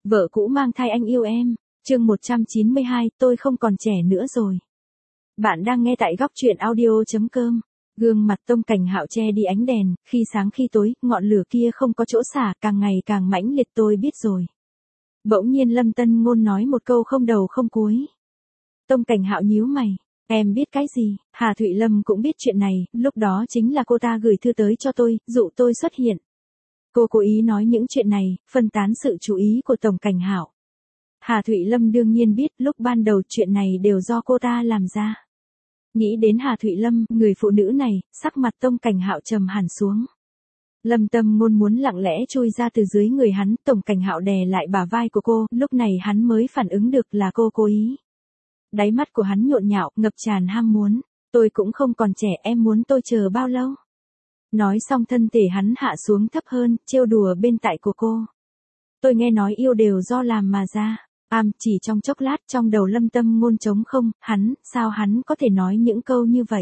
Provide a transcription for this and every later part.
Vợ cũ mang thai anh yêu em. Chương 192, tôi không còn trẻ nữa rồi. Bạn đang nghe tại góc truyện audio.com. Gương mặt Tông Cảnh Hạo che đi ánh đèn, khi sáng khi tối, ngọn lửa kia không có chỗ xả, càng ngày càng mãnh liệt, tôi biết rồi. Bỗng nhiên Lâm Tân Ngôn nói một câu không đầu không cuối. Tông Cảnh Hạo nhíu mày. Em biết cái gì? Hà Thụy Lâm cũng biết chuyện này, lúc đó chính là cô ta gửi thư tới cho tôi, dụ tôi xuất hiện. Cô cố ý nói những chuyện này, phân tán sự chú ý của Tổng Cảnh Hạo. Hà Thụy Lâm đương nhiên biết lúc ban đầu chuyện này đều do cô ta làm ra. Nghĩ đến Hà Thụy Lâm, người phụ nữ này, sắc mặt Tông Cảnh Hạo trầm hẳn xuống. Lâm Tâm Ngôn muốn lặng lẽ chui ra từ dưới người hắn, Tổng Cảnh Hạo đè lại bả vai của cô, lúc này hắn mới phản ứng được là cô cố ý. Đáy mắt của hắn nhộn nhạo, ngập tràn ham muốn. Tôi cũng không còn trẻ, em muốn tôi chờ bao lâu? Nói xong thân thể hắn hạ xuống thấp hơn, trêu đùa bên tai của cô. Tôi nghe nói yêu đều do làm mà ra. Chỉ trong chốc lát trong đầu Lâm Tâm Ngôn trống không, sao hắn có thể nói những câu như vậy?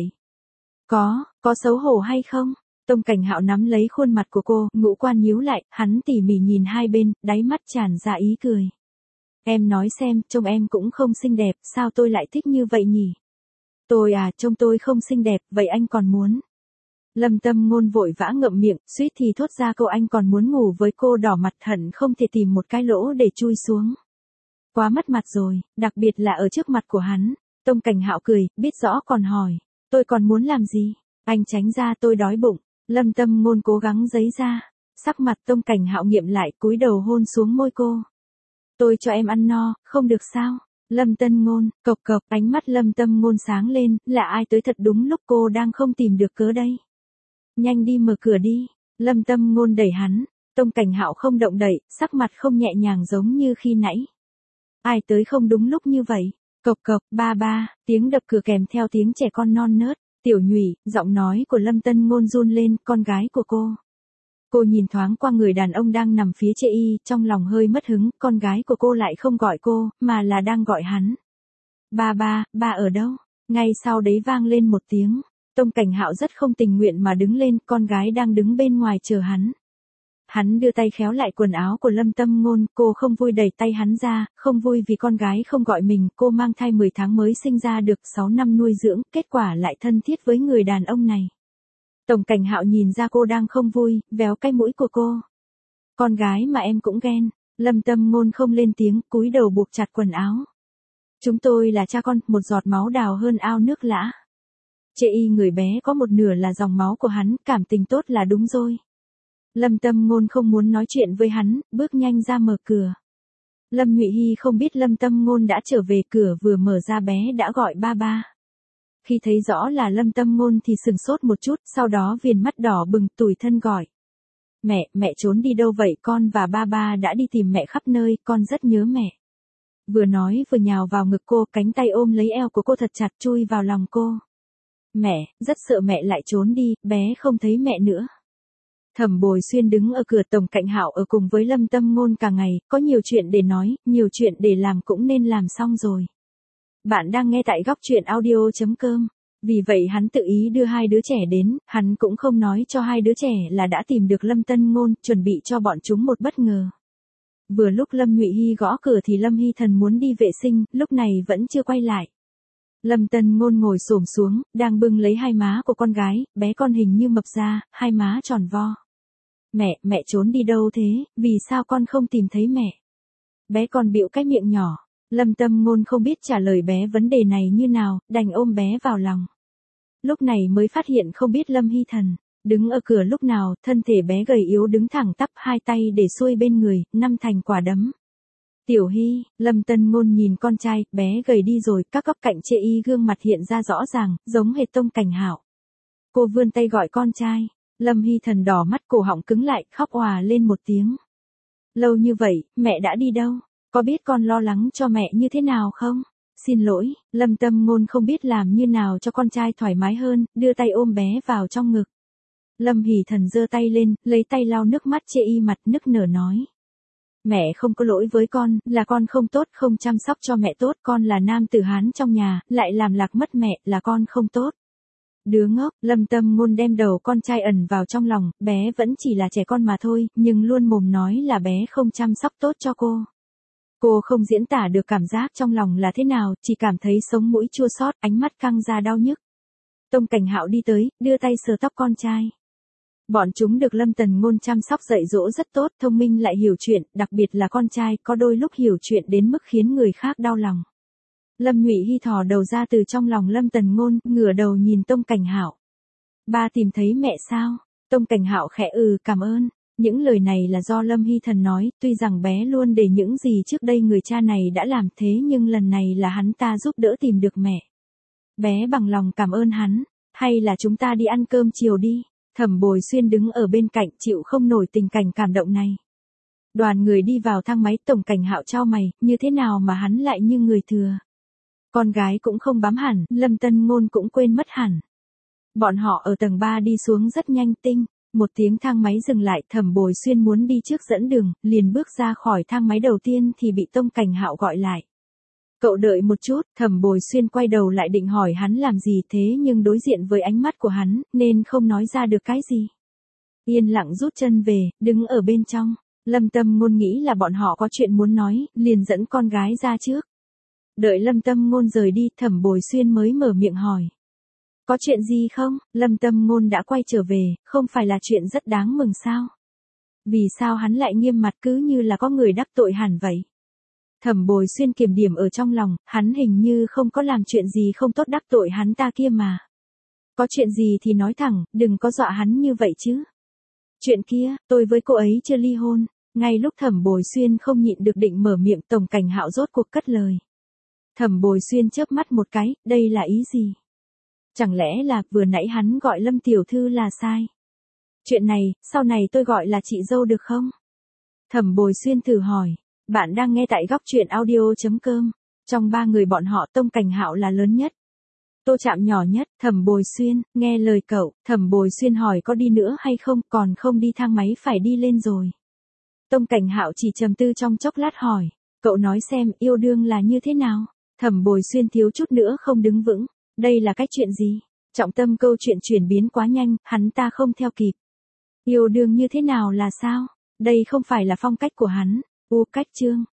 Có xấu hổ hay không? Tông Cảnh Hạo nắm lấy khuôn mặt của cô, ngũ quan nhíu lại, hắn tỉ mỉ nhìn hai bên, đáy mắt tràn ra ý cười. Em nói xem, trông em cũng không xinh đẹp, sao tôi lại thích như vậy nhỉ? Trông tôi không xinh đẹp, vậy anh còn muốn? Lâm Tâm Ngôn vội vã ngậm miệng, suýt thì thốt ra câu anh còn muốn ngủ với cô, đỏ mặt hận không thể tìm một cái lỗ để chui xuống. Quá mất mặt rồi, đặc biệt là ở trước mặt của hắn. Tông Cảnh Hạo cười, biết rõ còn hỏi. Tôi còn muốn làm gì? Anh tránh ra, tôi đói bụng. Lâm Tâm Ngôn cố gắng giãy ra. Sắc mặt Tông Cảnh Hạo nghiệm lại, cúi đầu hôn xuống môi cô. Tôi cho em ăn no, không được sao? Lâm Tân Ngôn, cộc cộc, ánh mắt Lâm Tâm Ngôn sáng lên, là ai tới thật đúng lúc cô đang không tìm được cớ đây. Nhanh đi mở cửa đi. Lâm Tâm Ngôn đẩy hắn. Tông Cảnh Hạo không động đậy, sắc mặt không nhẹ nhàng giống như khi nãy. Ai tới không đúng lúc như vậy? Cộc cộc, ba, tiếng đập cửa kèm theo tiếng trẻ con non nớt. Tiểu Nhụy, giọng nói của Lâm Tân Ngôn run lên, con gái của cô. Cô nhìn thoáng qua người đàn ông đang nằm phía trên y, trong lòng hơi mất hứng, con gái của cô lại không gọi cô, mà là đang gọi hắn. Ba ở đâu? Ngay sau đấy vang lên một tiếng. Tông Cảnh Hạo rất không tình nguyện mà đứng lên, con gái đang đứng bên ngoài chờ hắn. Hắn đưa tay khéo lại quần áo của Lâm Tâm Ngôn, cô không vui đẩy tay hắn ra, không vui vì con gái không gọi mình, cô mang thai 10 tháng mới sinh ra được 6 năm nuôi dưỡng, kết quả lại thân thiết với người đàn ông này. Tổng Cảnh Hạo nhìn ra cô đang không vui, véo cái mũi của cô. Con gái mà em cũng ghen. Lâm Tâm Ngôn không lên tiếng, cúi đầu buộc chặt quần áo. Chúng tôi là cha con, một giọt máu đào hơn ao nước lã. Chê y người bé có một nửa là dòng máu của hắn, cảm tình tốt là đúng rồi. Lâm Tâm Ngôn không muốn nói chuyện với hắn, bước nhanh ra mở cửa. Lâm Nhụy Hy không biết Lâm Tâm Ngôn đã trở về, cửa vừa mở ra bé đã gọi ba. Khi thấy rõ là Lâm Tâm Ngôn thì sừng sốt một chút, sau đó viền mắt đỏ bừng, tủi thân gọi. Mẹ trốn đi đâu vậy? Con và ba đã đi tìm mẹ khắp nơi, con rất nhớ mẹ. Vừa nói vừa nhào vào ngực cô, cánh tay ôm lấy eo của cô thật chặt, chui vào lòng cô. Mẹ, rất sợ mẹ lại trốn đi, bé không thấy mẹ nữa. Thẩm Bồi Xuyên đứng ở cửa, Tổng Cảnh Hạo ở cùng với Lâm Tâm Ngôn cả ngày, có nhiều chuyện để nói, nhiều chuyện để làm cũng nên làm xong rồi. Bạn đang nghe tại góc truyện audio.com. Vì vậy hắn tự ý đưa hai đứa trẻ đến, hắn cũng không nói cho hai đứa trẻ là đã tìm được Lâm Tân Ngôn, chuẩn bị cho bọn chúng một bất ngờ. Vừa lúc Lâm Nhụy Hy gõ cửa thì Lâm Hy Thần muốn đi vệ sinh, lúc này vẫn chưa quay lại. Lâm Tân Ngôn ngồi xổm xuống, đang bưng lấy hai má của con gái, bé con hình như mập ra, hai má tròn vo. Mẹ trốn đi đâu thế, vì sao con không tìm thấy mẹ? Bé con bĩu cái miệng nhỏ. Lâm Tâm Ngôn không biết trả lời bé vấn đề này như nào, đành ôm bé vào lòng. Lúc này mới phát hiện không biết Lâm Hy Thần đứng ở cửa lúc nào, thân thể bé gầy yếu đứng thẳng tắp, hai tay để xuôi bên người, năm thành quả đấm. Tiểu Hy, Lâm Tân Ngôn nhìn con trai, bé gầy đi rồi, các góc cạnh chê y gương mặt hiện ra rõ ràng, giống hệt Tông Cảnh Hạo. Cô vươn tay gọi con trai. Lâm Hy Thần đỏ mắt, cổ họng cứng lại, khóc òa lên một tiếng. Lâu như vậy, mẹ đã đi đâu? Có biết con lo lắng cho mẹ như thế nào không? Xin lỗi, Lâm Tâm Ngôn không biết làm như nào cho con trai thoải mái hơn, đưa tay ôm bé vào trong ngực. Lâm Hỷ Thần giơ tay lên, lấy tay lau nước mắt chê y mặt, nức nở nói. Mẹ không có lỗi với con, là con không tốt, không chăm sóc cho mẹ tốt, con là nam tử Hán trong nhà, lại làm lạc mất mẹ, là con không tốt. Đứa ngốc, Lâm Tâm Ngôn đem đầu con trai ẩn vào trong lòng, bé vẫn chỉ là trẻ con mà thôi, nhưng luôn mồm nói là bé không chăm sóc tốt cho cô. Cô không diễn tả được cảm giác trong lòng là thế nào, chỉ cảm thấy sống mũi chua xót, ánh mắt căng ra đau nhức. Tông Cảnh Hạo đi tới, đưa tay sờ tóc con trai. Bọn chúng được Lâm Tần Ngôn chăm sóc dạy dỗ rất tốt, thông minh lại hiểu chuyện, đặc biệt là con trai, có đôi lúc hiểu chuyện đến mức khiến người khác đau lòng. Lâm Nhụy Hy thò đầu ra từ trong lòng Lâm Tần Ngôn, ngửa đầu nhìn Tông Cảnh Hạo. Ba tìm thấy mẹ sao? Tông Cảnh Hạo khẽ cảm ơn. Những lời này là do Lâm Hy Thần nói, tuy rằng bé luôn để những gì trước đây người cha này đã làm thế nhưng lần này là hắn ta giúp đỡ tìm được mẹ. Bé bằng lòng cảm ơn hắn, hay là chúng ta đi ăn cơm chiều đi. Thẩm Bồi Xuyên đứng ở bên cạnh chịu không nổi tình cảnh cảm động này. Đoàn người đi vào thang máy, Tổng Cảnh Hạo chau mày, như thế nào mà hắn lại như người thừa. Con gái cũng không bám hẳn, Lâm Tân Ngôn cũng quên mất hẳn. Bọn họ ở tầng 3 đi xuống rất nhanh tinh. Một tiếng thang máy dừng lại, Thẩm Bồi Xuyên muốn đi trước dẫn đường, liền bước ra khỏi thang máy đầu tiên thì bị Tông Cảnh Hạo gọi lại. Cậu đợi một chút, Thẩm Bồi Xuyên quay đầu lại định hỏi hắn làm gì thế nhưng đối diện với ánh mắt của hắn, nên không nói ra được cái gì. Yên lặng rút chân về, đứng ở bên trong. Lâm Tâm Ngôn nghĩ là bọn họ có chuyện muốn nói, liền dẫn con gái ra trước. Đợi Lâm Tâm Ngôn rời đi, Thẩm Bồi Xuyên mới mở miệng hỏi. Có chuyện gì không? Lâm Tâm Ngôn đã quay trở về, không phải là chuyện rất đáng mừng sao? Vì sao hắn lại nghiêm mặt cứ như là có người đắc tội hẳn vậy? Thẩm Bồi Xuyên kiềm điểm ở trong lòng, hắn hình như không có làm chuyện gì không tốt đắc tội hắn ta kia mà. Có chuyện gì thì nói thẳng, đừng có dọa hắn như vậy chứ. Chuyện kia, tôi với cô ấy chưa ly hôn. Ngay lúc Thẩm Bồi Xuyên không nhịn được định mở miệng, Tổng Cảnh Hạo rốt cuộc cất lời. Thẩm Bồi Xuyên chớp mắt một cái, đây là ý gì? Chẳng lẽ là vừa nãy hắn gọi Lâm tiểu thư là sai? Chuyện này, sau này tôi gọi là chị dâu được không? Thẩm Bồi Xuyên thử hỏi. Bạn đang nghe tại góc truyện audio.com. Trong ba người bọn họ, Tông Cảnh Hạo là lớn nhất. Tô Trạm nhỏ nhất. Thẩm Bồi Xuyên, nghe lời cậu. Thẩm Bồi Xuyên hỏi có đi nữa hay không, còn không đi thang máy phải đi lên rồi. Tông Cảnh Hạo chỉ trầm tư trong chốc lát hỏi. Cậu nói xem yêu đương là như thế nào? Thẩm Bồi Xuyên thiếu chút nữa không đứng vững. Đây là cái chuyện gì? Trọng tâm câu chuyện chuyển biến quá nhanh, hắn ta không theo kịp. Yêu đương như thế nào là sao? Đây không phải là phong cách của hắn. Cách chương.